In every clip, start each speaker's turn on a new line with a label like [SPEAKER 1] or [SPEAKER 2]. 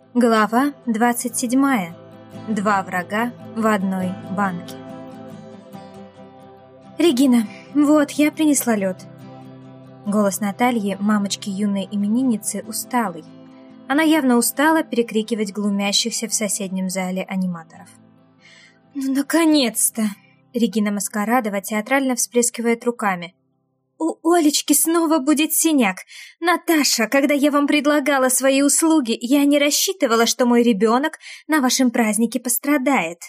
[SPEAKER 1] Глава 27. Два врага в одной банке. «Регина, вот, я принесла лед». Голос Натальи, мамочки юной именинницы, усталый. Она явно устала перекрикивать глумящихся в соседнем зале аниматоров. «Ну, наконец-то!» Регина Маскарадова театрально всплескивает руками. «У Олечки снова будет синяк. Наташа, когда я вам предлагала свои услуги, я не рассчитывала, что мой ребенок на вашем празднике пострадает».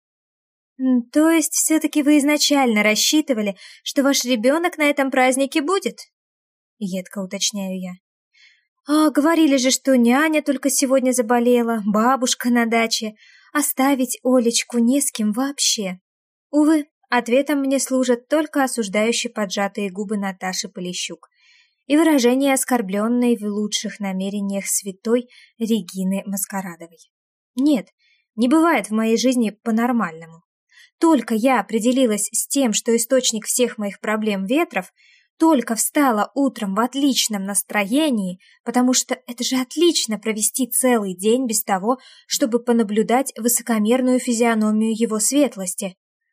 [SPEAKER 1] «То есть все-таки вы изначально рассчитывали, что ваш ребенок на этом празднике будет?» Едко уточняю я. «А говорили же, что няня только сегодня заболела, бабушка на даче. Оставить Олечку не с кем вообще». Увы, ответом мне служат только осуждающие поджатые губы Наташи Полищук и выражение оскорбленной в лучших намерениях святой Регины Маскарадовой. Нет, не бывает в моей жизни по-нормальному. Только я определилась с тем, что источник всех моих проблем Ветров, только встала утром в отличном настроении, потому что это же отлично провести целый день без того, чтобы понаблюдать высокомерную физиономию его светлости.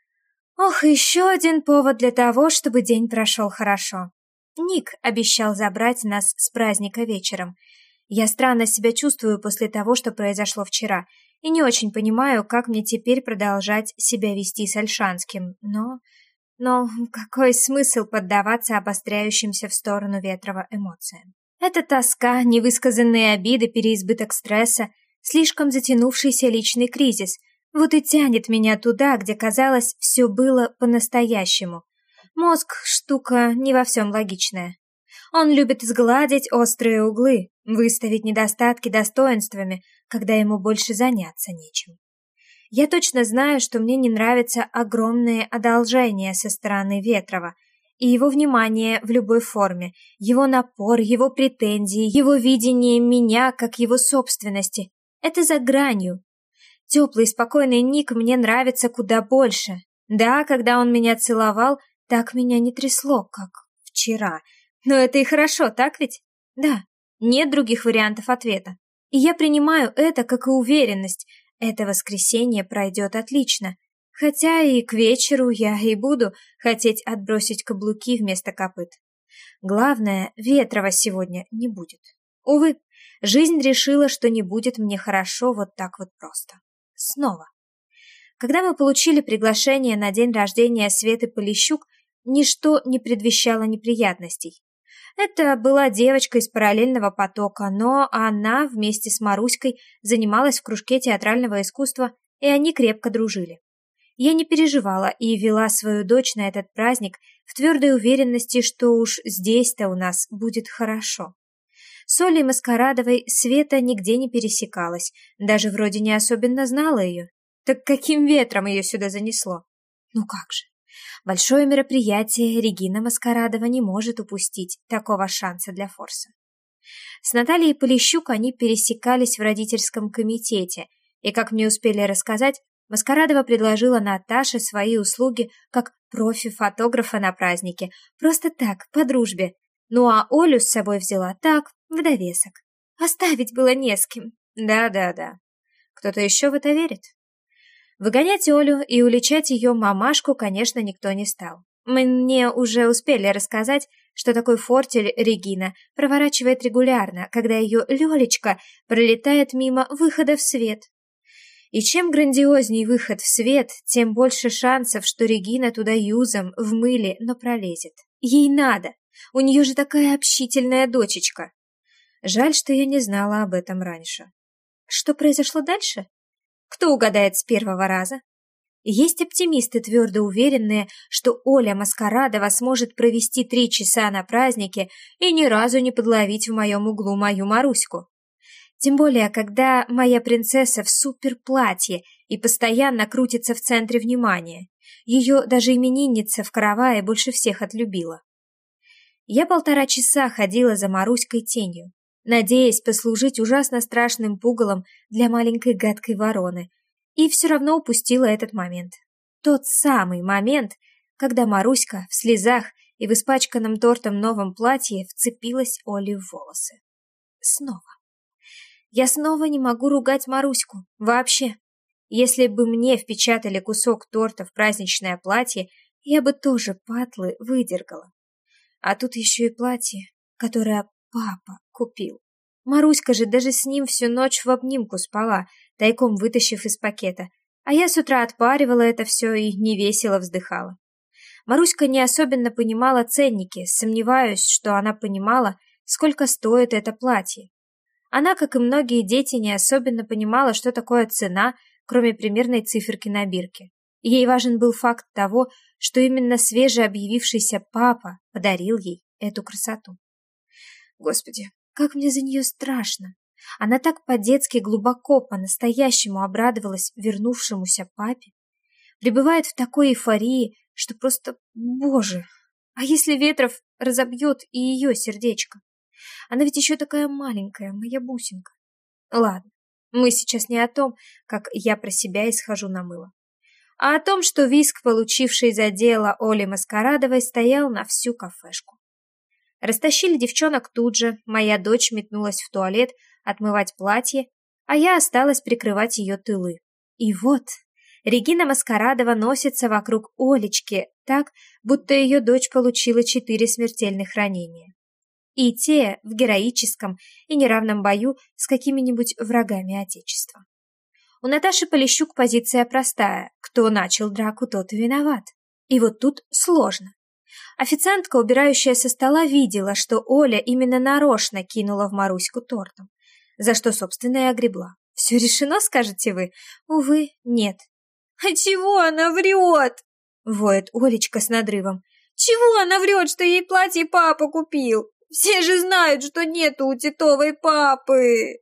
[SPEAKER 1] Ох, еще один повод для того, чтобы день прошел хорошо. Ник обещал забрать нас с праздника вечером. Я странно себя чувствую после того, что произошло вчера, и не очень понимаю, как мне теперь продолжать себя вести с Ольшанским, но какой смысл поддаваться обостряющимся в сторону Ветрова эмоциям? Это тоска, невысказанные обиды, переизбыток стресса, слишком затянувшийся личный кризис — вот и тянет меня туда, где, казалось, все было по-настоящему. Мозг — штука не во всем логичная. Он любит сгладить острые углы, выставить недостатки достоинствами, когда ему больше заняться нечем. Я точно знаю, что мне не нравятся огромные одолжения со стороны Ветрова, и его внимание в любой форме, его напор, его претензии, его видение меня как его собственности — это за гранью. Теплый, спокойный Ник мне нравится куда больше. Да, когда он меня целовал, так меня не трясло, как вчера. Но это и хорошо, так ведь? Да, нет других вариантов ответа. И я принимаю это как и уверенность. Это воскресенье пройдет отлично. Хотя и к вечеру я и буду хотеть отбросить каблуки вместо копыт. Главное, Ветрова сегодня не будет. Увы, жизнь решила, что не будет мне хорошо вот так вот просто. Снова. Когда мы получили приглашение на день рождения Светы Полищук, ничто не предвещало неприятностей. Это была девочка из параллельного потока, но она вместе с Маруськой занималась в кружке театрального искусства, и они крепко дружили. Я не переживала и вела свою дочь на этот праздник в твердой уверенности, что уж здесь-то у нас будет хорошо. С Олей Маскарадовой Света нигде не пересекалась, даже вроде не особенно знала ее. Так каким ветром ее сюда занесло? Ну как же. Большое мероприятие Регина Маскарадова не может упустить такого шанса для форса. С Натальей Полищук они пересекались в родительском комитете, и, как мне успели рассказать, Маскарадова предложила Наташе свои услуги как профи-фотографа на празднике, просто так, по дружбе. Ну а Олю с собой взяла так, в довесок. Оставить было не с кем. Да. Кто-то еще в это верит? Выгонять Олю и уличать ее мамашку, конечно, никто не стал. Мне уже успели рассказать, что такой фортель Регина проворачивает регулярно, когда ее Лелечка пролетает мимо выхода в свет. И чем грандиозней выход в свет, тем больше шансов, что Регина туда юзом в мыле, но пролезет. Ей надо. У нее же такая общительная дочечка. Жаль, что я не знала об этом раньше. Что произошло дальше? Кто угадает с первого раза? Есть оптимисты, твердо уверенные, что Оля Маскарадова сможет провести 3 часа на празднике и ни разу не подловить в моем углу мою Маруську. Тем более, когда моя принцесса в суперплатье и постоянно крутится в центре внимания. Ее даже именинница в каравае больше всех отлюбила. Я 1,5 часа ходила за Маруськой тенью, надеясь послужить ужасно страшным пугалом для маленькой гадкой вороны, и все равно упустила этот момент. Тот самый момент, когда Маруська в слезах и в испачканном тортом новом платье вцепилась Оле в волосы. Снова. Я снова не могу ругать Маруську. Вообще. Если бы мне впечатали кусок торта в праздничное платье, я бы тоже патлы выдергала. А тут еще и платье, которое папа купил. Маруська же даже с ним всю ночь в обнимку спала, тайком вытащив из пакета, а я с утра отпаривала это все и невесело вздыхала. Маруська не особенно понимала ценники, сомневаюсь, что она понимала, сколько стоит это платье. Она, как и многие дети, не особенно понимала, что такое цена, кроме примерной циферки на бирке. Ей важен был факт того, что именно свежеобъявившийся папа подарил ей эту красоту. Господи, как мне за нее страшно. Она так по-детски глубоко, по-настоящему обрадовалась вернувшемуся папе. Пребывает в такой эйфории, что просто, боже, а если Ветров разобьет и ее сердечко? Она ведь еще такая маленькая, моя бусинка. Ладно, мы сейчас не о том, как я про себя исхожу на мыло, а о том, что визг, получивший за дело Оли Маскарадовой, стоял на всю кафешку. Растащили девчонок тут же, моя дочь метнулась в туалет отмывать платье, а я осталась прикрывать ее тылы. И вот Регина Маскарадова носится вокруг Олечки так, будто ее дочь получила 4 смертельных ранения. И те в героическом и неравном бою с какими-нибудь врагами Отечества. У Наташи Полищук позиция простая. Кто начал драку, тот и виноват. И вот тут сложно. Официантка, убирающая со стола, видела, что Оля именно нарочно кинула в Маруську тортом, за что, собственно, и огребла. Все решено, скажете вы? Увы, нет. «А чего она врет?» — воет Олечка с надрывом. «Чего она врет, что ей платье папа купил? Все же знают, что нету у Титовой папы!»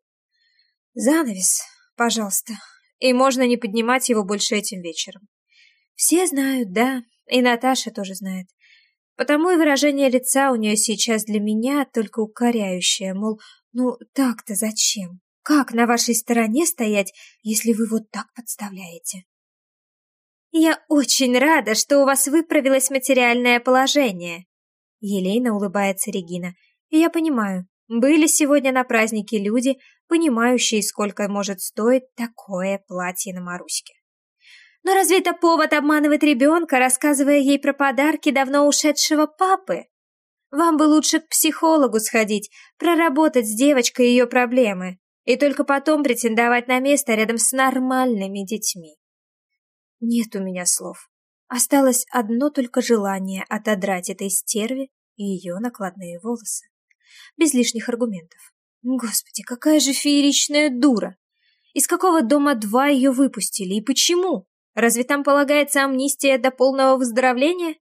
[SPEAKER 1] Занавес, пожалуйста, и можно не поднимать его больше этим вечером. Все знают, да, и Наташа тоже знает. Потому и выражение лица у нее сейчас для меня только укоряющее, мол, ну так-то зачем? Как на вашей стороне стоять, если вы вот так подставляете? «Я очень рада, что у вас выправилось материальное положение», — елейно улыбается Регина. «И я понимаю, были сегодня на празднике люди, понимающие, сколько может стоить такое платье на Маруське. Но разве это повод обманывать ребенка, рассказывая ей про подарки давно ушедшего папы? Вам бы лучше к психологу сходить, проработать с девочкой ее проблемы, и только потом претендовать на место рядом с нормальными детьми». Нет у меня слов. Осталось одно только желание отодрать этой стерве и ее накладные волосы. Без лишних аргументов. Господи, какая же фееричная дура! Из какого дома 2 ее выпустили и почему? Разве там полагается амнистия до полного выздоровления?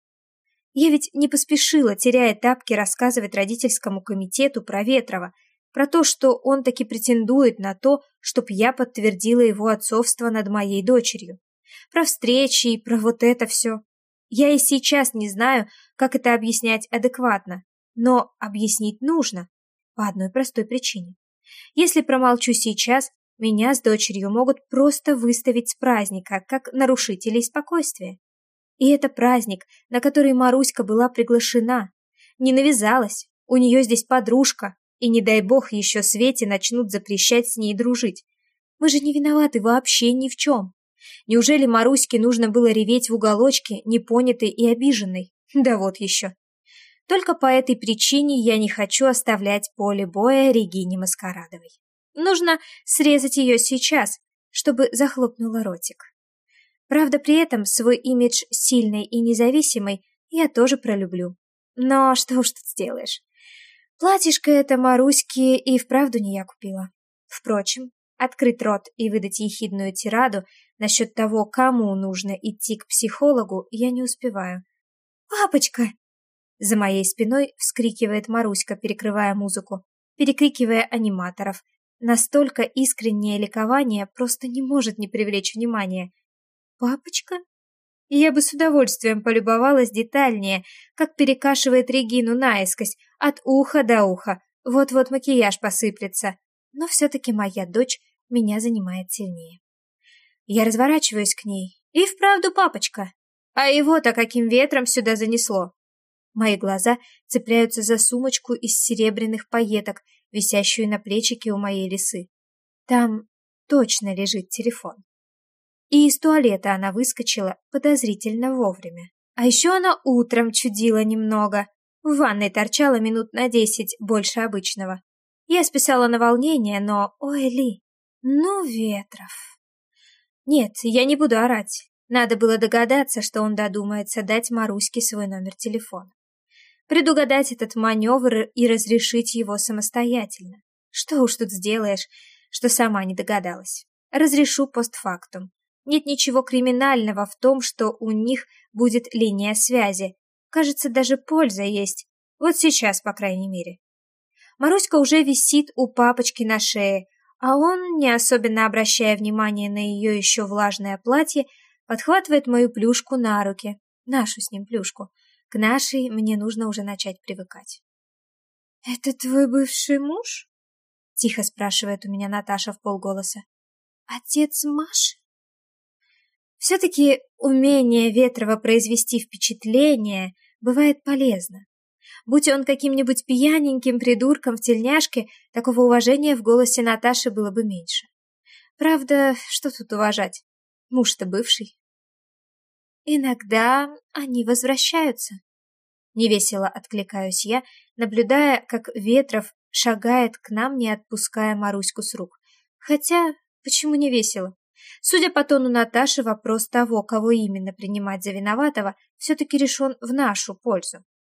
[SPEAKER 1] Я ведь не поспешила, теряя тапки, рассказывать родительскому комитету про Ветрова, про то, что он таки претендует на то, чтоб я подтвердила его отцовство над моей дочерью. Про встречи и про вот это все. Я и сейчас не знаю, как это объяснять адекватно, но объяснить нужно по одной простой причине. Если промолчу сейчас, меня с дочерью могут просто выставить с праздника, как нарушителей спокойствия. И это праздник, на который Маруська была приглашена. Не навязалась, у нее здесь подружка, и не дай бог еще Свете начнут запрещать с ней дружить. Мы же не виноваты вообще ни в чем. Неужели Маруське нужно было реветь в уголочке, непонятой и обиженной? Да вот еще. Только по этой причине я не хочу оставлять поле боя Регине Маскарадовой. Нужно срезать ее сейчас, чтобы захлопнула ротик. Правда, при этом свой имидж сильной и независимой я тоже пролюблю. Но что уж тут сделаешь. Платьишко это Маруське и вправду не я купила. Впрочем, открыть рот и выдать ехидную тираду насчет того, кому нужно идти к психологу, я не успеваю. «Папочка!» За моей спиной вскрикивает Маруська, перекрывая музыку, перекрикивая аниматоров. Настолько искреннее ликование просто не может не привлечь внимания. «Папочка?» И я бы с удовольствием полюбовалась детальнее, как перекашивает Регину наискось, от уха до уха. Вот-вот макияж посыплется. Но все-таки моя дочь меня занимает сильнее. Я разворачиваюсь к ней. И вправду папочка. А его-то каким ветром сюда занесло? Мои глаза цепляются за сумочку из серебряных пайеток, висящую на плечике у моей лисы. Там точно лежит телефон. И из туалета она выскочила подозрительно вовремя. А еще она утром чудила немного. В ванной торчала минут на 10 больше обычного. Я списала на волнение, но, ой, Ли, ну, Ветров. Нет, я не буду орать. Надо было догадаться, что он додумается дать Маруське свой номер телефона. Предугадать этот маневр и разрешить его самостоятельно. Что уж тут сделаешь, что сама не догадалась. Разрешу постфактум. Нет ничего криминального в том, что у них будет линия связи. Кажется, даже польза есть. Вот сейчас, по крайней мере. Маруська уже висит у папочки на шее, а он, не особенно обращая внимания на ее еще влажное платье, подхватывает мою плюшку на руки. Нашу с ним плюшку. К нашей мне нужно уже начать привыкать. «Это твой бывший муж?» — тихо спрашивает у меня Наташа вполголоса. «Отец Маши?» Все-таки умение Ветрова произвести впечатление бывает полезно. Будь он каким-нибудь пьяненьким придурком в тельняшке, такого уважения в голосе Наташи было бы меньше. Правда, что тут уважать? Муж-то бывший. Иногда они возвращаются. Невесело откликаюсь я, наблюдая, как Ветров шагает к нам, не отпуская Маруську с рук. Хотя, почему не весело? Судя по тону Наташи, вопрос того, кого именно принимать за виноватого, все-таки решен в нашу пользу.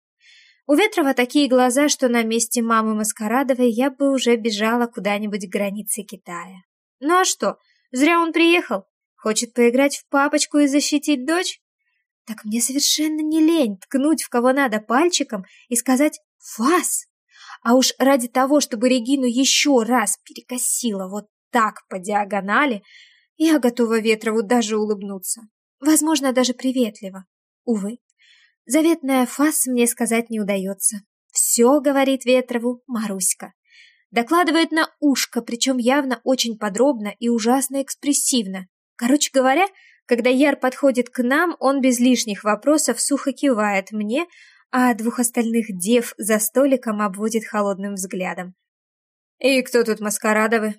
[SPEAKER 1] У Ветрова такие глаза, что на месте мамы Маскарадовой я бы уже бежала куда-нибудь к границе Китая. Ну а что, зря он приехал? Хочет поиграть в папочку и защитить дочь? Так мне совершенно не лень ткнуть в кого надо пальчиком и сказать «вас». А уж ради того, чтобы Регину еще раз перекосило вот так по диагонали, я готова Ветрову даже улыбнуться. Возможно, даже приветливо. Увы, заветное «фас» мне сказать не удается. Все говорит Ветрову Маруська. Докладывает на ушко, причем явно очень подробно и ужасно экспрессивно. Короче говоря, когда Яр подходит к нам, он без лишних вопросов сухо кивает мне, а двух остальных дев за столиком обводит холодным взглядом. «И кто тут Маскарадовы?»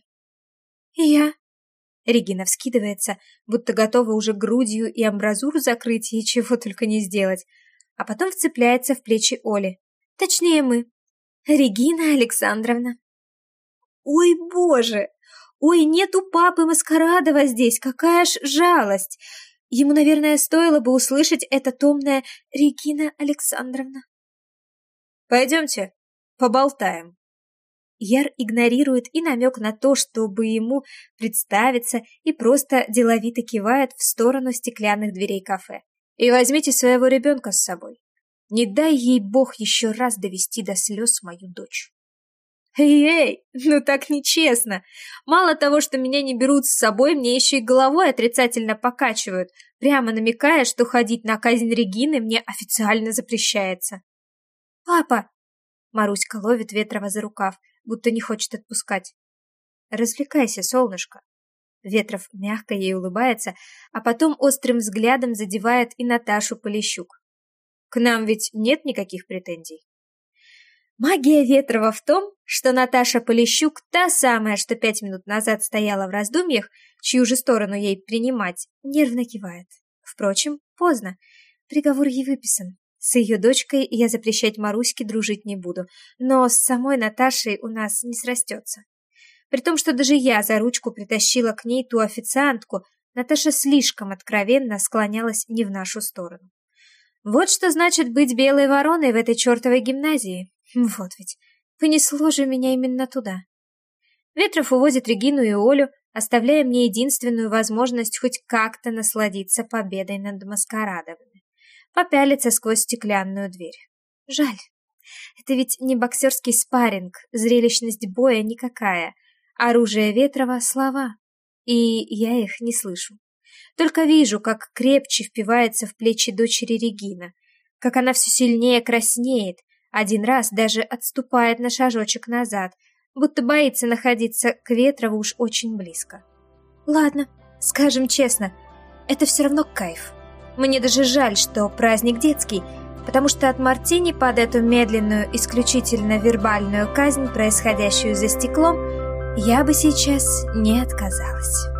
[SPEAKER 1] «Я». Регина вскидывается, будто готова уже грудью и амбразуру закрыть и чего только не сделать, а потом вцепляется в плечи Оли. Точнее, мы. Регина Александровна. Ой, боже! Ой, нету папы Маскарадова здесь, какая ж жалость! Ему, наверное, стоило бы услышать это томное «Регина Александровна». «Пойдемте, поболтаем». Яр игнорирует и намек на то, чтобы ему представиться, и просто деловито кивает в сторону стеклянных дверей кафе. «И возьмите своего ребенка с собой. Не дай ей Бог еще раз довести до слез мою дочь». «Эй, ну так нечестно. Мало того, что меня не берут с собой, мне еще и головой отрицательно покачивают, прямо намекая, что ходить на казнь Регины мне официально запрещается». «Папа!» Маруська ловит Ветрова за рукав, будто не хочет отпускать. «Развлекайся, солнышко». Ветров мягко ей улыбается, а потом острым взглядом задевает и Наташу Полищук. «К нам ведь нет никаких претензий». Магия Ветрова в том, что Наташа Полищук, та самая, что 5 минут назад стояла в раздумьях, чью же сторону ей принимать, нервно кивает. Впрочем, поздно. Приговор ей выписан. С ее дочкой я запрещать Маруське дружить не буду, но с самой Наташей у нас не срастется. При том, что даже я за ручку притащила к ней ту официантку, Наташа слишком откровенно склонялась не в нашу сторону. Вот что значит быть белой вороной в этой чертовой гимназии. Вот ведь, понесло же меня именно туда. Ветров увозит Регину и Олю, оставляя мне единственную возможность хоть как-то насладиться победой над Маскарадовыми. Попялиться сквозь стеклянную дверь. Жаль. Это ведь не боксерский спарринг, зрелищность боя никакая. Оружие Ветрова — слова. И я их не слышу. Только вижу, как крепче впивается в плечи дочери Регина, как она все сильнее краснеет, один раз даже отступает на шажочек назад, будто боится находиться к Ветрову уж очень близко. Ладно, скажем честно, это все равно кайф. Мне даже жаль, что праздник детский, потому что от Мартини под эту медленную, исключительно вербальную казнь, происходящую за стеклом, я бы сейчас не отказалась.